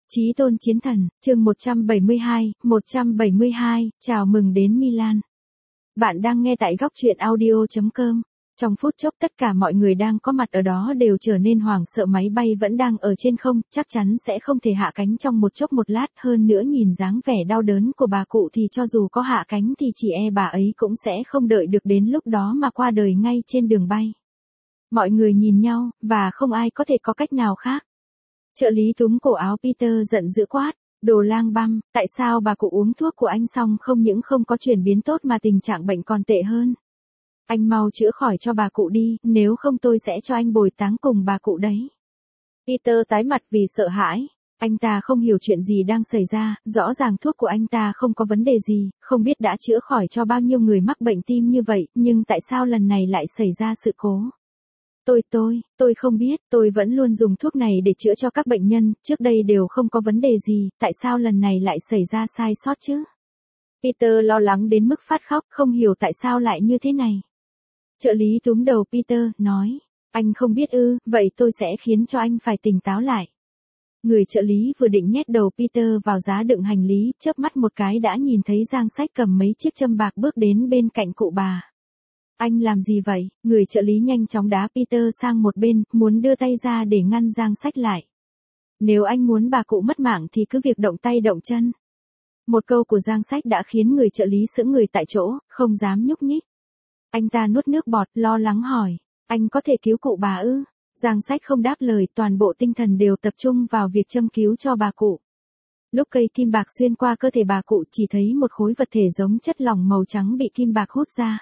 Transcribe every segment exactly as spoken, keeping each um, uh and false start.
Chí tôn chiến thần, chương một trăm bảy mươi hai, một trăm bảy mươi hai, chào mừng đến Milan. Bạn đang nghe tại góc truyện audio chấm com. Trong phút chốc tất cả mọi người đang có mặt ở đó đều trở nên hoảng sợ, máy bay vẫn đang ở trên không, chắc chắn sẽ không thể hạ cánh trong một chốc một lát, hơn nữa nhìn dáng vẻ đau đớn của bà cụ thì cho dù có hạ cánh thì chỉ e bà ấy cũng sẽ không đợi được đến lúc đó mà qua đời ngay trên đường bay. Mọi người nhìn nhau, và không ai có thể có cách nào khác. Trợ lý túm cổ áo Peter giận dữ quát, đồ lang băm, tại sao bà cụ uống thuốc của anh xong không những không có chuyển biến tốt mà tình trạng bệnh còn tệ hơn. Anh mau chữa khỏi cho bà cụ đi, nếu không tôi sẽ cho anh bồi táng cùng bà cụ đấy. Peter tái mặt vì sợ hãi. Anh ta không hiểu chuyện gì đang xảy ra, rõ ràng thuốc của anh ta không có vấn đề gì, không biết đã chữa khỏi cho bao nhiêu người mắc bệnh tim như vậy, nhưng tại sao lần này lại xảy ra sự cố. Tôi tôi, tôi không biết, tôi vẫn luôn dùng thuốc này để chữa cho các bệnh nhân, trước đây đều không có vấn đề gì, tại sao lần này lại xảy ra sai sót chứ? Peter lo lắng đến mức phát khóc, không hiểu tại sao lại như thế này. Trợ lý túm đầu Peter, nói, anh không biết ư, vậy tôi sẽ khiến cho anh phải tỉnh táo lại. Người trợ lý vừa định nhét đầu Peter vào giá đựng hành lý, chớp mắt một cái đã nhìn thấy Giang Sách cầm mấy chiếc châm bạc bước đến bên cạnh cụ bà. Anh làm gì vậy? Người trợ lý nhanh chóng đá Peter sang một bên, muốn đưa tay ra để ngăn Giang Sách lại. Nếu anh muốn bà cụ mất mạng thì cứ việc động tay động chân. Một câu của Giang Sách đã khiến người trợ lý sững người tại chỗ, không dám nhúc nhích. Anh ta nuốt nước bọt, lo lắng hỏi, anh có thể cứu cụ bà ư? Giang Sách không đáp lời, toàn bộ tinh thần đều tập trung vào việc châm cứu cho bà cụ. Lúc cây kim bạc xuyên qua cơ thể bà cụ chỉ thấy một khối vật thể giống chất lỏng màu trắng bị kim bạc hút ra.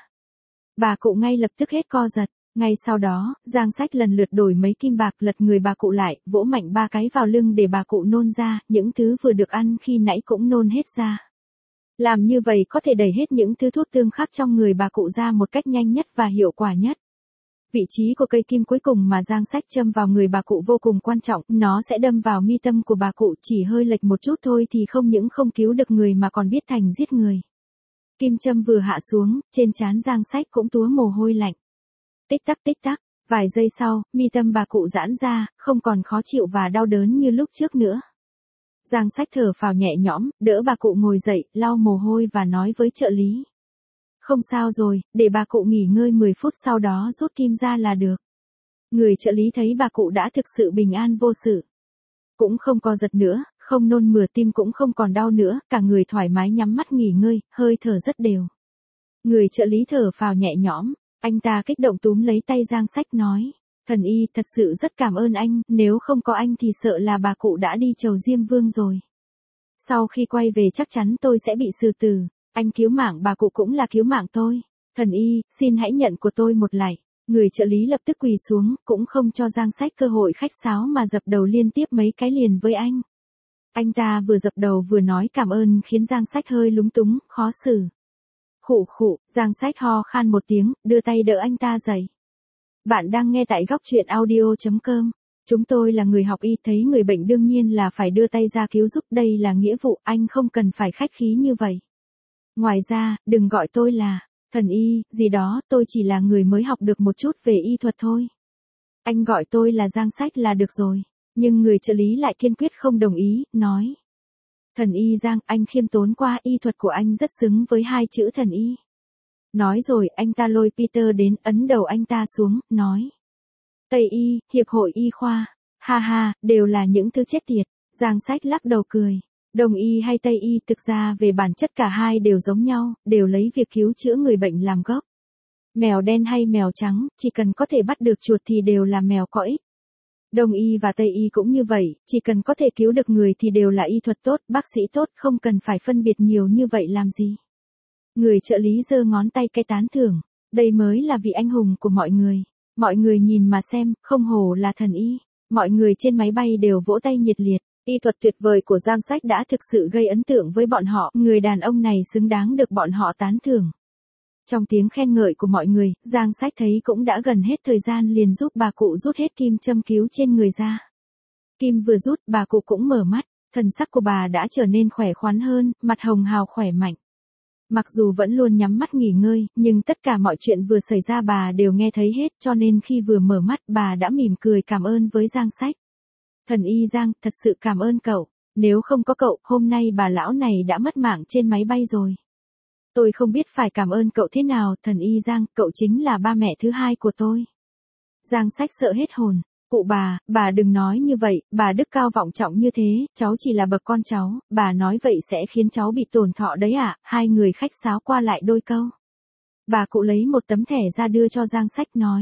Bà cụ ngay lập tức hết co giật, ngay sau đó, Giang Sách lần lượt đổi mấy kim bạc lật người bà cụ lại, vỗ mạnh ba cái vào lưng để bà cụ nôn ra, những thứ vừa được ăn khi nãy cũng nôn hết ra. Làm như vậy có thể đẩy hết những thứ thuốc tương khắc trong người bà cụ ra một cách nhanh nhất và hiệu quả nhất. Vị trí của cây kim cuối cùng mà Giang Sách châm vào người bà cụ vô cùng quan trọng, nó sẽ đâm vào mi tâm của bà cụ, chỉ hơi lệch một chút thôi thì không những không cứu được người mà còn biết thành giết người. Kim châm vừa hạ xuống, trên trán Giang Sách cũng túa mồ hôi lạnh. Tích tắc tích tắc, vài giây sau, mi tâm bà cụ giãn ra, không còn khó chịu và đau đớn như lúc trước nữa. Giang Sách thở phào nhẹ nhõm, đỡ bà cụ ngồi dậy, lau mồ hôi và nói với trợ lý. Không sao rồi, để bà cụ nghỉ ngơi mười phút sau đó rút kim ra là được. Người trợ lý thấy bà cụ đã thực sự bình an vô sự. Cũng không co giật nữa, không nôn mửa, tim cũng không còn đau nữa, cả người thoải mái nhắm mắt nghỉ ngơi, hơi thở rất đều. Người trợ lý thở phào nhẹ nhõm, anh ta kích động túm lấy tay Giang Sách nói, thần y thật sự rất cảm ơn anh, nếu không có anh thì sợ là bà cụ đã đi chầu Diêm Vương rồi. Sau khi quay về chắc chắn tôi sẽ bị xử tử, anh cứu mạng bà cụ cũng là cứu mạng tôi. Thần y, xin hãy nhận của tôi một lạy. Người trợ lý lập tức quỳ xuống, cũng không cho Giang Sách cơ hội khách sáo mà dập đầu liên tiếp mấy cái liền với anh. Anh ta vừa dập đầu vừa nói cảm ơn khiến Giang Sách hơi lúng túng, khó xử. Khụ khụ, Giang Sách ho khan một tiếng, đưa tay đỡ anh ta dậy. Bạn đang nghe tại góc truyện audio chấm com. Chúng tôi là người học y, thấy người bệnh đương nhiên là phải đưa tay ra cứu giúp, đây là nghĩa vụ, anh không cần phải khách khí như vậy. Ngoài ra, đừng gọi tôi là thần y, gì đó, tôi chỉ là người mới học được một chút về y thuật thôi. Anh gọi tôi là Giang Sách là được rồi. Nhưng người trợ lý lại kiên quyết không đồng ý, nói. Thần y Giang, anh khiêm tốn qua, y thuật của anh rất xứng với hai chữ thần y. Nói rồi, anh ta lôi Peter đến, ấn đầu anh ta xuống, nói. Tây y, hiệp hội y khoa, ha ha, đều là những thứ chết tiệt. Giang Sách lắc đầu cười. Đông y hay Tây y, thực ra về bản chất cả hai đều giống nhau, đều lấy việc cứu chữa người bệnh làm gốc. Mèo đen hay mèo trắng, chỉ cần có thể bắt được chuột thì đều là mèo có ích. Đông y và Tây y cũng như vậy, chỉ cần có thể cứu được người thì đều là y thuật tốt, bác sĩ tốt, không cần phải phân biệt nhiều như vậy làm gì. Người trợ lý giơ ngón tay cái tán thưởng, đây mới là vị anh hùng của mọi người. Mọi người nhìn mà xem, không hổ là thần y. Mọi người trên máy bay đều vỗ tay nhiệt liệt. Y thuật tuyệt vời của Giang Sách đã thực sự gây ấn tượng với bọn họ, người đàn ông này xứng đáng được bọn họ tán thưởng. Trong tiếng khen ngợi của mọi người, Giang Sách thấy cũng đã gần hết thời gian liền giúp bà cụ rút hết kim châm cứu trên người ra. Kim vừa rút, bà cụ cũng mở mắt, thần sắc của bà đã trở nên khỏe khoắn hơn, mặt hồng hào khỏe mạnh. Mặc dù vẫn luôn nhắm mắt nghỉ ngơi, nhưng tất cả mọi chuyện vừa xảy ra bà đều nghe thấy hết, cho nên khi vừa mở mắt bà đã mỉm cười cảm ơn với Giang Sách. Thần y Giang, thật sự cảm ơn cậu. Nếu không có cậu, hôm nay bà lão này đã mất mạng trên máy bay rồi. Tôi không biết phải cảm ơn cậu thế nào, thần y Giang, cậu chính là ba mẹ thứ hai của tôi. Giang Sách sợ hết hồn. Cụ bà, bà đừng nói như vậy, bà đức cao vọng trọng như thế, cháu chỉ là bậc con cháu, bà nói vậy sẽ khiến cháu bị tổn thọ đấy ạ. Hai người khách sáo qua lại đôi câu. Bà cụ lấy một tấm thẻ ra đưa cho Giang Sách nói.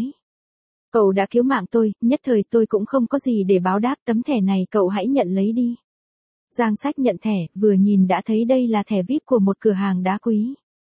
Cậu đã cứu mạng tôi, nhất thời tôi cũng không có gì để báo đáp, tấm thẻ này cậu hãy nhận lấy đi. Giang Sách nhận thẻ, vừa nhìn đã thấy đây là thẻ vi ai pi của một cửa hàng đá quý.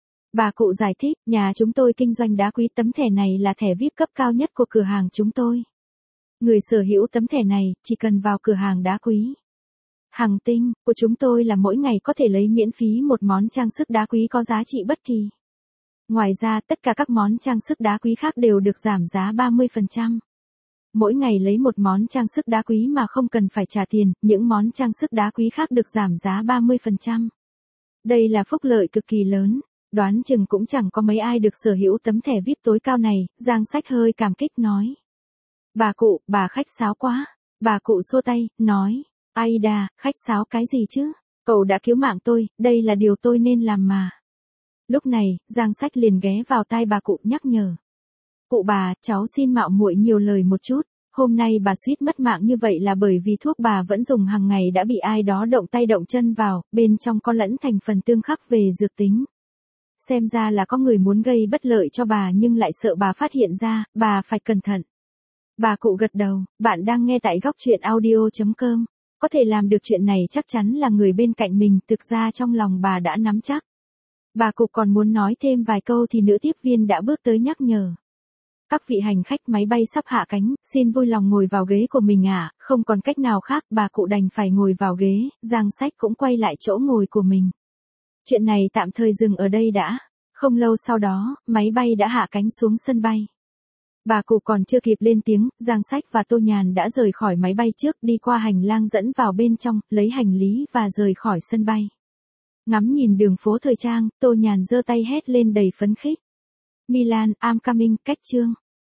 Bà cụ giải thích, nhà chúng tôi kinh doanh đá quý, tấm thẻ này là thẻ vi ai pi cấp cao nhất của cửa hàng chúng tôi. Người sở hữu tấm thẻ này, chỉ cần vào cửa hàng đá quý Hằng Tinh của chúng tôi là mỗi ngày có thể lấy miễn phí một món trang sức đá quý có giá trị bất kỳ. Ngoài ra, tất cả các món trang sức đá quý khác đều được giảm giá ba mươi phần trăm. Mỗi ngày lấy một món trang sức đá quý mà không cần phải trả tiền, những món trang sức đá quý khác được giảm giá ba mươi phần trăm. Đây là phúc lợi cực kỳ lớn, đoán chừng cũng chẳng có mấy ai được sở hữu tấm thẻ vi ai pi tối cao này, Giang Sách hơi cảm kích nói. Bà cụ, bà khách sáo quá. Bà cụ xua tay, nói, ai đà, khách sáo cái gì chứ? Cậu đã cứu mạng tôi, đây là điều tôi nên làm mà. Lúc này, Giang Sách liền ghé vào tai bà cụ nhắc nhở. Cụ bà, cháu xin mạo muội nhiều lời một chút, hôm nay bà suýt mất mạng như vậy là bởi vì thuốc bà vẫn dùng hàng ngày đã bị ai đó động tay động chân vào, bên trong có lẫn thành phần tương khắc về dược tính. Xem ra là có người muốn gây bất lợi cho bà nhưng lại sợ bà phát hiện ra, bà phải cẩn thận. Bà cụ gật đầu, bạn đang nghe tại góc truyện audio chấm com. Có thể làm được chuyện này chắc chắn là người bên cạnh mình, thực ra trong lòng bà đã nắm chắc. Bà cụ còn muốn nói thêm vài câu thì nữ tiếp viên đã bước tới nhắc nhở. Các vị hành khách, máy bay sắp hạ cánh, xin vui lòng ngồi vào ghế của mình ạ, à. Không còn cách nào khác, bà cụ đành phải ngồi vào ghế, Giang Sách cũng quay lại chỗ ngồi của mình. Chuyện này tạm thời dừng ở đây đã. Không lâu sau đó, máy bay đã hạ cánh xuống sân bay. Bà cụ còn chưa kịp lên tiếng, Giang Sách và Tô Nhàn đã rời khỏi máy bay trước, đi qua hành lang dẫn vào bên trong, lấy hành lý và rời khỏi sân bay. Ngắm nhìn đường phố thời trang, Tô Nhàn giơ tay hét lên đầy phấn khích. Milan, I'm coming, cách chương.